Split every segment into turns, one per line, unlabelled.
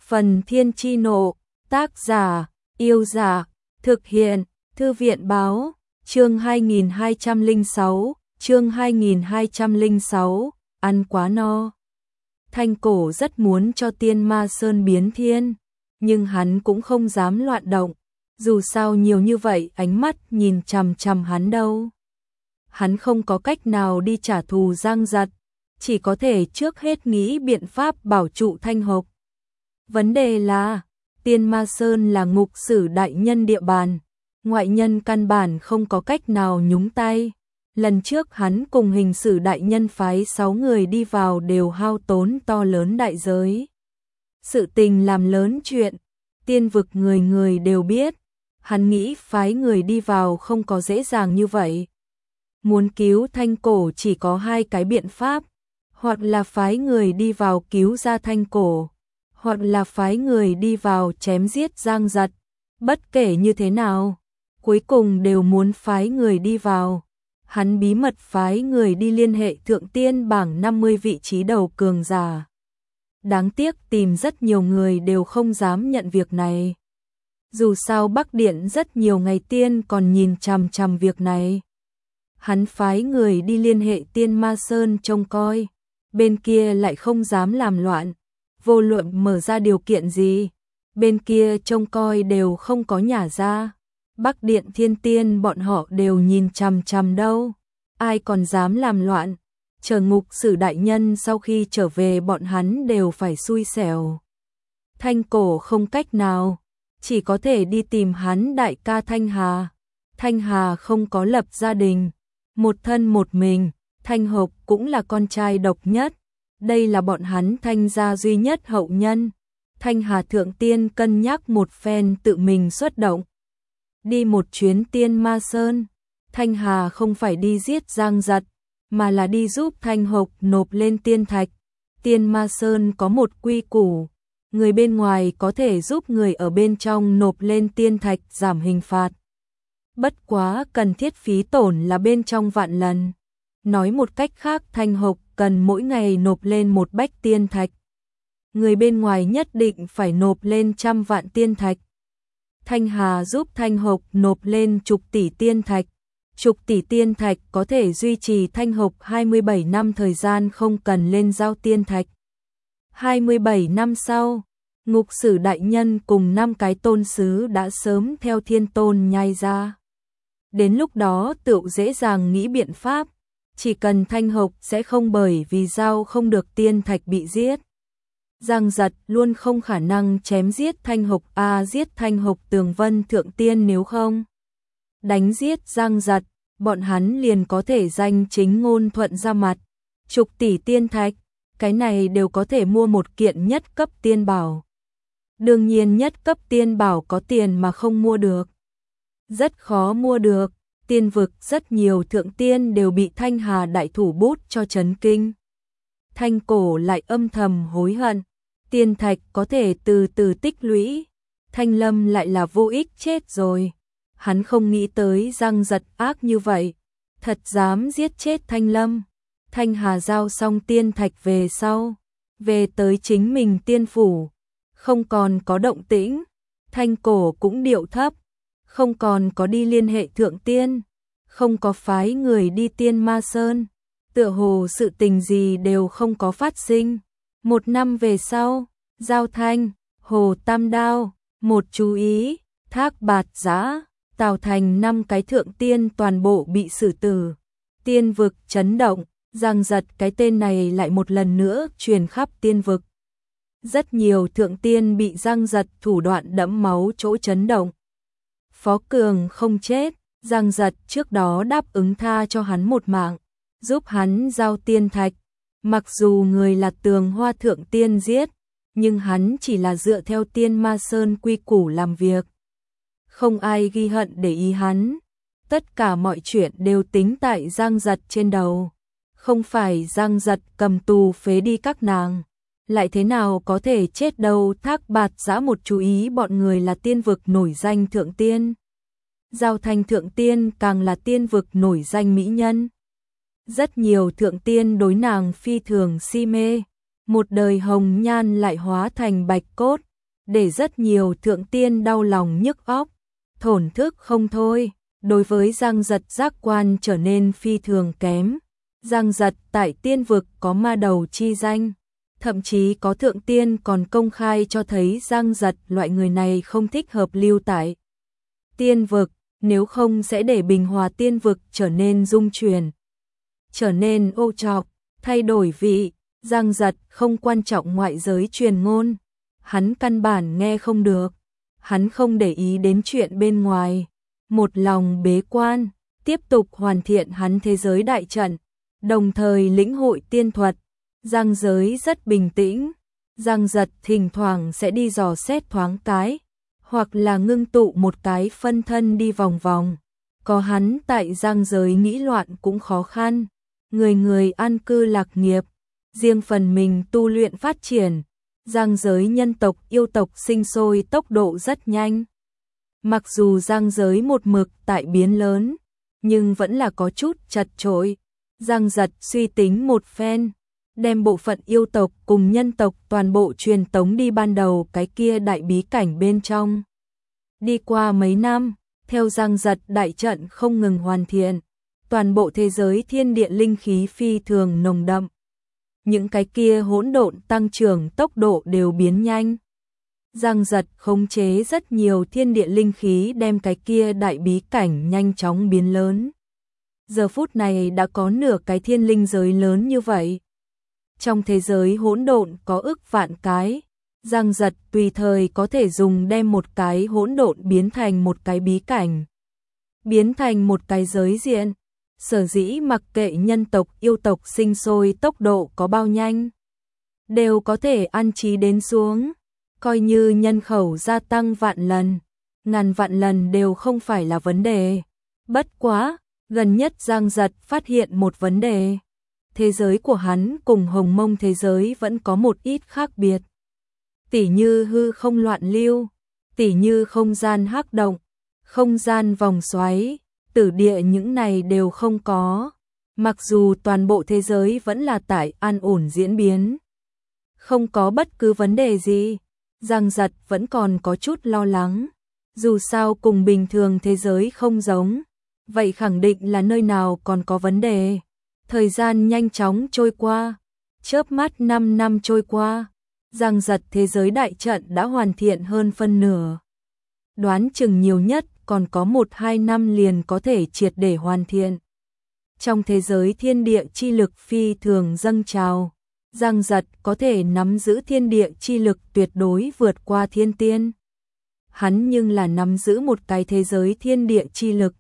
Phần Thiên Chi Nộ, tác giả, Yêu Giả, thực hiện, Thư viện Báo, chương 2206, ăn quá no. Thanh Cổ rất muốn cho Tiên Ma Sơn biến thiên, nhưng hắn cũng không dám loạn động, dù sao nhiều như vậy ánh mắt nhìn chằm chằm hắn đâu. Hắn không có cách nào đi trả thù Giang Giật, chỉ có thể trước hết nghĩ biện pháp bảo trụ Thanh Hộc. Vấn đề là, Tiên Ma Sơn là ngục sử đại nhân địa bàn, ngoại nhân căn bản không có cách nào nhúng tay. Lần trước hắn cùng hình sử đại nhân phái 6 người đi vào đều hao tốn to lớn đại giới. Sự tình làm lớn chuyện, tiên vực người người đều biết, hắn nghĩ phái người đi vào không có dễ dàng như vậy. Muốn cứu Thanh Cổ chỉ có hai cái biện pháp, hoặc là phái người đi vào cứu ra Thanh Cổ, hoặc là phái người đi vào chém giết Giang Giật. Bất kể như thế nào, cuối cùng đều muốn phái người đi vào. Hắn bí mật phái người đi liên hệ thượng tiên bảng 50 vị trí đầu cường giả. Đáng tiếc tìm rất nhiều người đều không dám nhận việc này. Dù sao Bắc Điện rất nhiều ngày tiên còn nhìn chằm chằm việc này. Hắn phái người đi liên hệ Tiên Ma Sơn trông coi, bên kia lại không dám làm loạn, vô luận mở ra điều kiện gì, bên kia trông coi đều không có nhả ra. Bắc Điện Thiên Tiên bọn họ đều nhìn chằm chằm đâu, ai còn dám làm loạn, chờ ngục sử đại nhân sau khi trở về bọn hắn đều phải xui xẻo. Thanh Cổ không cách nào, chỉ có thể đi tìm hắn đại ca Thanh Hà. Thanh Hà không có lập gia đình, một thân một mình, Thanh Hộc cũng là con trai độc nhất, đây là bọn hắn Thanh gia duy nhất hậu nhân. Thanh Hà thượng tiên cân nhắc một phen tự mình xuất động, đi một chuyến Tiên Ma Sơn. Thanh Hà không phải đi giết Giang Giật, mà là đi giúp Thanh Hộc nộp lên tiên thạch. Tiên Ma Sơn có một quy củ, người bên ngoài có thể giúp người ở bên trong nộp lên tiên thạch giảm hình phạt. Bất quá cần thiết phí tổn là bên trong vạn lần. Nói một cách khác, Thanh Hộc cần mỗi ngày nộp lên một bách tiên thạch. Người bên ngoài nhất định phải nộp lên 100 vạn tiên thạch. Thanh Hà giúp Thanh Hộc nộp lên chục tỷ tiên thạch. Chục tỷ tiên thạch có thể duy trì Thanh Hộc 27 năm thời gian không cần lên giao tiên thạch. 27 năm sau, ngục sử đại nhân cùng 5 cái tôn sứ đã sớm theo thiên tôn nhai ra. Đến lúc đó tựu dễ dàng nghĩ biện pháp, chỉ cần Thanh Hộc sẽ không bởi vì giao không được tiên thạch bị giết. Giang Giật luôn không khả năng chém giết Thanh Hộc giết Thanh Hộc Tường Vân thượng tiên, nếu không đánh giết Giang Giật, bọn hắn liền có thể danh chính ngôn thuận ra mặt. Chục tỷ tiên thạch, cái này đều có thể mua một kiện nhất cấp tiên bảo. Đương nhiên nhất cấp tiên bảo có tiền mà không mua được, rất khó mua được. Tiên vực rất nhiều thượng tiên đều bị Thanh Hà đại thủ bút cho chấn kinh. Thanh Cổ lại âm thầm hối hận, tiên thạch có thể từ từ tích lũy, Thanh Lâm lại là vô ích chết rồi. Hắn không nghĩ tới Giang Giật ác như vậy, thật dám giết chết Thanh Lâm. Thanh Hà giao xong tiên thạch về sau, về tới chính mình tiên phủ, không còn có động tĩnh. Thanh Cổ cũng điệu thấp, không còn có đi liên hệ thượng tiên, không có phái người đi Tiên Ma Sơn, tựa hồ sự tình gì đều không có phát sinh. Một năm về sau, Giao Thanh, Hồ Tam Đao, một chú ý, Thác Bạt Giã, Tào Thành 5 cái thượng tiên toàn bộ bị xử tử. Tiên vực chấn động, Giang Giật cái tên này lại một lần nữa truyền khắp tiên vực. Rất nhiều thượng tiên bị Giang Giật thủ đoạn đẫm máu chỗ chấn động. Phó Cường không chết, Giang Giật trước đó đáp ứng tha cho hắn một mạng, giúp hắn giao tiên thạch. Mặc dù người là Tường Hoa thượng tiên giết, nhưng hắn chỉ là dựa theo Tiên Ma Sơn quy củ làm việc. Không ai ghi hận để ý hắn, tất cả mọi chuyện đều tính tại Giang Giật trên đầu. Không phải Giang Giật cầm tù phế đi các nàng, lại thế nào có thể chết đâu. Thác Bạt Giã một chú ý bọn người là tiên vực nổi danh thượng tiên. Giao Thanh thượng tiên càng là tiên vực nổi danh mỹ nhân. Rất nhiều thượng tiên đối nàng phi thường si mê, một đời hồng nhan lại hóa thành bạch cốt, để rất nhiều thượng tiên đau lòng nhức óc, thổn thức không thôi. Đối với Giang Giật giác quan trở nên phi thường kém. Giang Giật tại tiên vực có ma đầu chi danh, thậm chí có thượng tiên còn công khai cho thấy Giang Giật loại người này không thích hợp lưu tại tiên vực, nếu không sẽ để bình hòa tiên vực trở nên dung chuyển, trở nên ô trọc, thay đổi vị. Giang Giật không quan trọng ngoại giới truyền ngôn, hắn căn bản nghe không được, hắn không để ý đến chuyện bên ngoài, một lòng bế quan, tiếp tục hoàn thiện hắn thế giới đại trận, đồng thời lĩnh hội tiên thuật. Giang giới rất bình tĩnh, Giang Giật thỉnh thoảng sẽ đi dò xét thoáng cái, hoặc là ngưng tụ một cái phân thân đi vòng vòng. Có hắn tại Giang giới nghĩ loạn cũng khó khăn, người người an cư lạc nghiệp, riêng phần mình tu luyện phát triển. Giang giới nhân tộc yêu tộc sinh sôi tốc độ rất nhanh. Mặc dù Giang giới một mực tại biến lớn, nhưng vẫn là có chút chật chội. Giang Giật suy tính một phen, đem bộ phận yêu tộc cùng nhân tộc toàn bộ truyền tống đi ban đầu cái kia đại bí cảnh bên trong. Đi qua mấy năm, theo Giang Giật đại trận không ngừng hoàn thiện, toàn bộ thế giới thiên địa linh khí phi thường nồng đậm. Những cái kia hỗn độn tăng trưởng tốc độ đều biến nhanh. Giang Giật khống chế rất nhiều thiên địa linh khí đem cái kia đại bí cảnh nhanh chóng biến lớn. Giờ phút này đã có nửa cái thiên linh giới lớn như vậy. Trong thế giới hỗn độn có ức vạn cái, Giang Giật tùy thời có thể dùng đem một cái hỗn độn biến thành một cái bí cảnh, biến thành một cái giới diện. Sở dĩ mặc kệ nhân tộc yêu tộc sinh sôi tốc độ có bao nhanh, đều có thể an trí đến xuống, coi như nhân khẩu gia tăng vạn lần, ngàn vạn lần đều không phải là vấn đề. Bất quá, gần nhất Giang Giật phát hiện một vấn đề. Thế giới của hắn cùng Hồng Mông thế giới vẫn có một ít khác biệt. Tỉ như hư không loạn lưu, tỉ như không gian hắc động, không gian vòng xoáy, tử địa, những này đều không có. Mặc dù toàn bộ thế giới vẫn là tại an ổn diễn biến, không có bất cứ vấn đề gì, Giang Giật vẫn còn có chút lo lắng. Dù sao cùng bình thường thế giới không giống, vậy khẳng định là nơi nào còn có vấn đề. Thời gian nhanh chóng trôi qua, chớp mắt 5 năm trôi qua, Giang Giật thế giới đại trận đã hoàn thiện hơn phân nửa. Đoán chừng nhiều nhất còn có 1-2 năm liền có thể triệt để hoàn thiện. Trong thế giới thiên địa chi lực phi thường dâng trào, Giang Giật có thể nắm giữ thiên địa chi lực tuyệt đối vượt qua thiên tiên. Hắn nhưng là nắm giữ một cái thế giới thiên địa chi lực.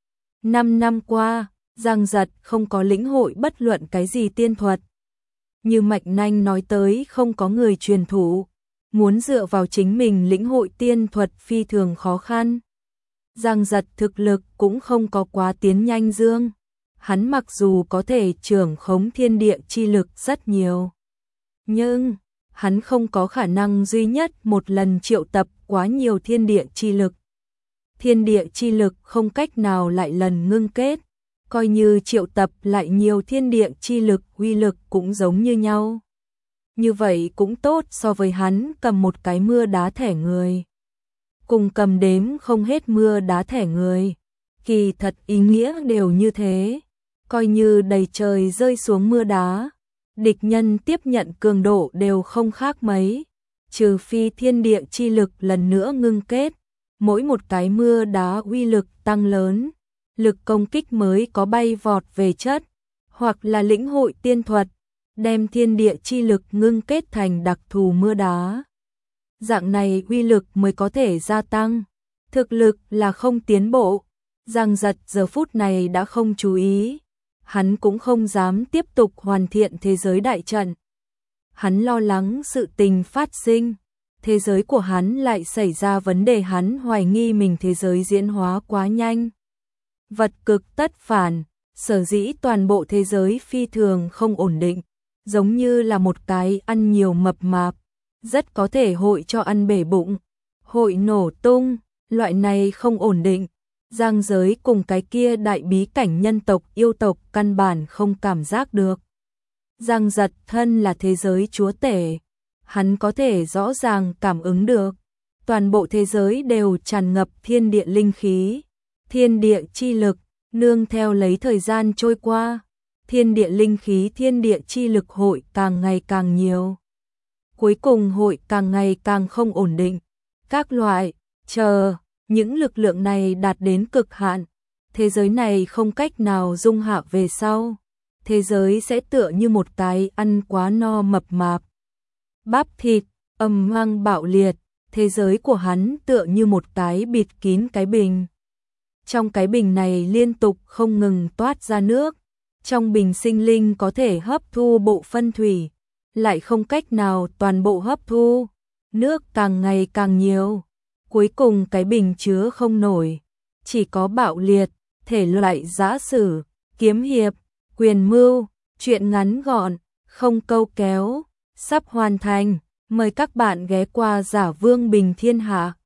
5 năm qua, Giang Giật không có lĩnh hội bất luận cái gì tiên thuật. Như Mạch Nanh nói tới, không có người truyền thụ, muốn dựa vào chính mình lĩnh hội tiên thuật phi thường khó khăn. Giang Giật thực lực cũng không có quá tiến nhanh dương. Hắn mặc dù có thể trưởng khống thiên địa chi lực rất nhiều, nhưng hắn không có khả năng duy nhất một lần triệu tập quá nhiều thiên địa chi lực. Thiên địa chi lực không cách nào lại lần ngưng kết, coi như triệu tập lại nhiều thiên địa chi lực, uy lực cũng giống như nhau. Như vậy cũng tốt so với hắn cầm một cái mưa đá thẻ người, cùng cầm đếm không hết mưa đá thẻ người. Kỳ thật ý nghĩa đều như thế, coi như đầy trời rơi xuống mưa đá, địch nhân tiếp nhận cường độ đều không khác mấy, trừ phi thiên địa chi lực lần nữa ngưng kết, mỗi một cái mưa đá uy lực tăng lớn, lực công kích mới có bay vọt về chất, hoặc là lĩnh hội tiên thuật, đem thiên địa chi lực ngưng kết thành đặc thù mưa đá. Dạng này uy lực mới có thể gia tăng, thực lực là không tiến bộ. Giang Giật giờ phút này đã không chú ý, hắn cũng không dám tiếp tục hoàn thiện thế giới đại trận. Hắn lo lắng sự tình phát sinh, thế giới của hắn lại xảy ra vấn đề, hắn hoài nghi mình thế giới diễn hóa quá nhanh. Vật cực tất phản, sở dĩ toàn bộ thế giới phi thường không ổn định, giống như là một cái ăn nhiều mập mạp, rất có thể hội cho ăn bể bụng, hội nổ tung, loại này không ổn định. Giang giới cùng cái kia đại bí cảnh nhân tộc yêu tộc căn bản không cảm giác được. Giang Giật thân là thế giới chúa tể, hắn có thể rõ ràng cảm ứng được, toàn bộ thế giới đều tràn ngập thiên địa linh khí, thiên địa chi lực, nương theo lấy thời gian trôi qua, thiên địa linh khí, thiên địa chi lực hội càng ngày càng nhiều. Cuối cùng hội càng ngày càng không ổn định. Các loại, những lực lượng này đạt đến cực hạn, thế giới này không cách nào dung hạ về sau. Thế giới sẽ tựa như một cái ăn quá no mập mạp. Bắp thịt, ầm vang bạo liệt, thế giới của hắn tựa như một cái bịt kín cái bình. Trong cái bình này liên tục không ngừng toát ra nước, trong bình sinh linh có thể hấp thu bộ phân thủy, lại không cách nào toàn bộ hấp thu, nước càng ngày càng nhiều, cuối cùng cái bình chứa không nổi, chỉ có bạo liệt, thể loại giã sử, kiếm hiệp, quyền mưu, truyện ngắn gọn, không câu kéo, sắp hoàn thành, mời các bạn ghé qua Giả Vương Bình Thiên Hạ.